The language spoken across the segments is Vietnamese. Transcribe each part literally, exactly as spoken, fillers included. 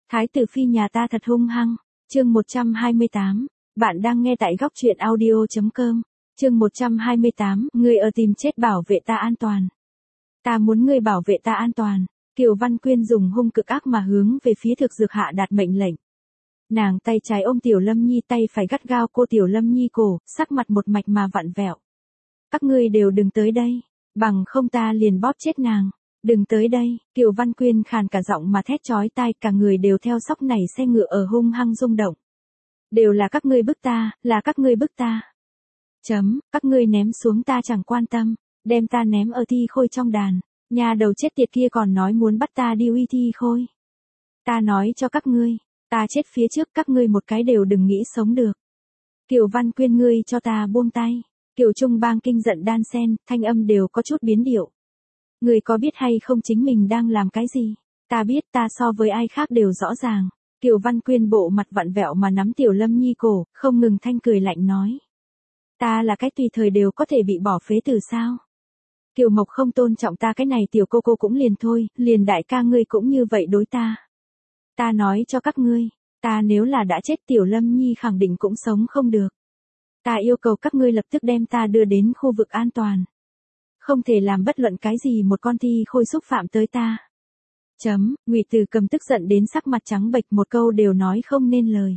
Thái tử phi nhà ta thật hung hăng. Chương một trăm hai mươi tám. Bạn đang nghe tại góc truyện audio chấm com. Chương một trăm hai mươi tám. Ngươi ở tìm chết bảo vệ ta an toàn. Ta muốn ngươi bảo vệ ta an toàn. Kiều Văn Quyên dùng hung cực ác mà hướng về phía Thực Dược hạ đạt mệnh lệnh. Nàng tay trái ôm Tiểu Lâm Nhi, tay phải gắt gao cô Tiểu Lâm Nhi cổ, sắc mặt một mạch mà vặn vẹo. Các ngươi đều đừng tới đây, bằng không ta liền bóp chết nàng. Đừng tới đây, Kiều Văn Quyên khàn cả giọng mà thét chói tai, cả người đều theo sóc nảy xe ngựa ở hung hăng rung động. Đều là các ngươi bức ta, là các ngươi bức ta. Chấm, các ngươi ném xuống ta chẳng quan tâm, đem ta ném ở thi khôi trong đàn. Nhà đầu chết tiệt kia còn nói muốn bắt ta đi uy thi khôi. Ta nói cho các ngươi, ta chết phía trước các ngươi một cái đều đừng nghĩ sống được. Kiều Văn Quyên, ngươi cho ta buông tay. Kiều Trung Bang kinh giận đan sen, thanh âm đều có chút biến điệu. Ngươi có biết hay không chính mình đang làm cái gì? Ta biết, ta so với ai khác đều rõ ràng. Kiều Văn Quyên bộ mặt vặn vẹo mà nắm Tiểu Lâm Nhi cổ, không ngừng thanh cười lạnh nói. Ta là cái tùy thời đều có thể bị bỏ phế từ sao? Kiều Mộc không tôn trọng ta cái này tiểu cô cô cũng liền thôi, liền đại ca ngươi cũng như vậy đối ta. Ta nói cho các ngươi, ta nếu là đã chết Tiểu Lâm Nhi khẳng định cũng sống không được. Ta yêu cầu các ngươi lập tức đem ta đưa đến khu vực an toàn. Không thể làm bất luận cái gì một con thi khôi xúc phạm tới ta. Chấm, Ngụy Từ Cầm tức giận đến sắc mặt trắng bệch, một câu đều nói không nên lời.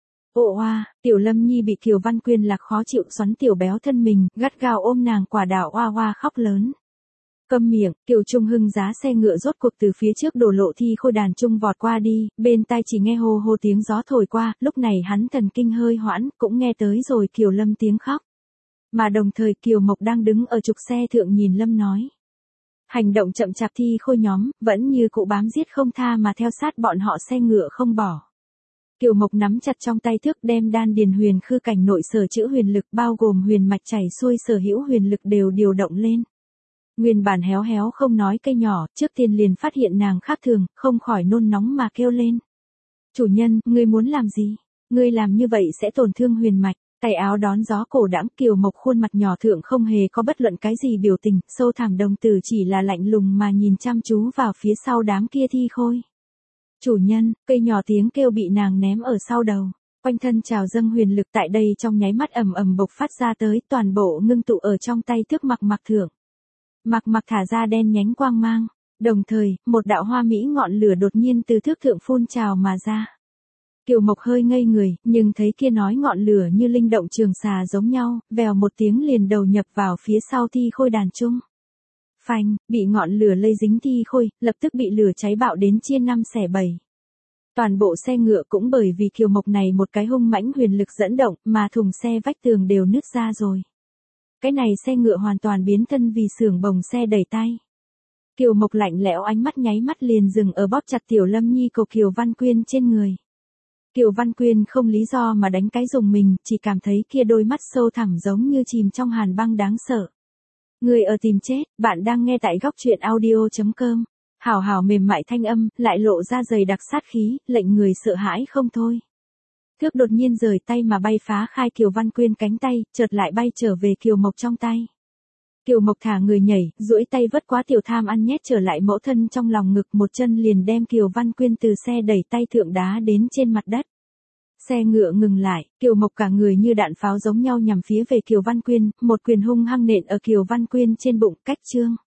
Ồ oa, Tiểu Lâm Nhi bị Kiều Văn Quyên lạc khó chịu xoắn tiểu béo thân mình, gắt gao ôm nàng quả đảo oa oa khóc lớn. Câm miệng, Kiều Trung Hưng giá xe ngựa rốt cuộc từ phía trước đổ lộ thi khôi đàn trung vọt qua đi, bên tai chỉ nghe hô hô tiếng gió thổi qua, lúc này hắn thần kinh hơi hoãn, cũng nghe tới rồi Kiều Lâm tiếng khóc. Mà đồng thời Kiều Mộc đang đứng ở trục xe thượng nhìn Lâm nói. Hành động chậm chạp thi khôi nhóm, vẫn như cụ bám giết không tha mà theo sát bọn họ xe ngựa không bỏ. Kiều Mộc nắm chặt trong tay thước đem đan điền huyền khư cảnh nội sở chữ huyền lực bao gồm huyền mạch chảy xuôi sở hữu huyền lực đều điều động lên. Nguyên bản héo héo không nói cây nhỏ, trước tiên liền phát hiện nàng khác thường, không khỏi nôn nóng mà kêu lên. Chủ nhân, ngươi muốn làm gì? Ngươi làm như vậy sẽ tổn thương huyền mạch. Tay áo đón gió cổ đãng, Kiều Mộc khuôn mặt nhỏ thượng không hề có bất luận cái gì biểu tình, sâu thẳm đồng tử chỉ là lạnh lùng mà nhìn chăm chú vào phía sau đám kia thi khôi. Chủ nhân, cây nhỏ tiếng kêu bị nàng ném ở sau đầu. Quanh thân trào dâng huyền lực tại đây trong nháy mắt ầm ầm bộc phát ra tới, toàn bộ ngưng tụ ở trong tay thước mặc mặc thượng. Mặc mặc thả ra đen nhánh quang mang, đồng thời, một đạo hoa mỹ ngọn lửa đột nhiên từ thước thượng phun trào mà ra. Kiều Mộc hơi ngây người, nhưng thấy kia nói ngọn lửa như linh động trường xà giống nhau, vèo một tiếng liền đầu nhập vào phía sau thi khôi đàn trung. Phanh, bị ngọn lửa lây dính thi khôi, lập tức bị lửa cháy bạo đến chia năm xẻ bảy. Toàn bộ xe ngựa cũng bởi vì Kiều Mộc này một cái hung mãnh huyền lực dẫn động mà thùng xe vách tường đều nứt ra rồi. Cái này xe ngựa hoàn toàn biến thân vì xưởng bồng xe đẩy tay. Kiều Mộc lạnh lẽo ánh mắt nháy mắt liền dừng ở bóp chặt Tiểu Lâm Nhi của Kiều Văn Quyên trên người. Kiều Văn Quyên không lý do mà đánh cái dùng mình, chỉ cảm thấy kia đôi mắt sâu thẳm giống như chìm trong hàn băng đáng sợ. Người ở tìm chết, bạn đang nghe tại góc truyện audio chấm com. Hào hào mềm mại thanh âm, lại lộ ra dày đặc sát khí, lệnh người sợ hãi không thôi. Thước đột nhiên rời tay mà bay phá khai Kiều Văn Quyên cánh tay, chợt lại bay trở về Kiều Mộc trong tay. Kiều Mộc thả người nhảy, duỗi tay vất quá tiểu tham ăn nhét trở lại mẫu thân trong lòng ngực, một chân liền đem Kiều Văn Quyên từ xe đẩy tay thượng đá đến trên mặt đất. Xe ngựa ngừng lại, Kiều Mộc cả người như đạn pháo giống nhau nhằm phía về Kiều Văn Quyên, một quyền hung hăng nện ở Kiều Văn Quyên trên bụng, cách trương.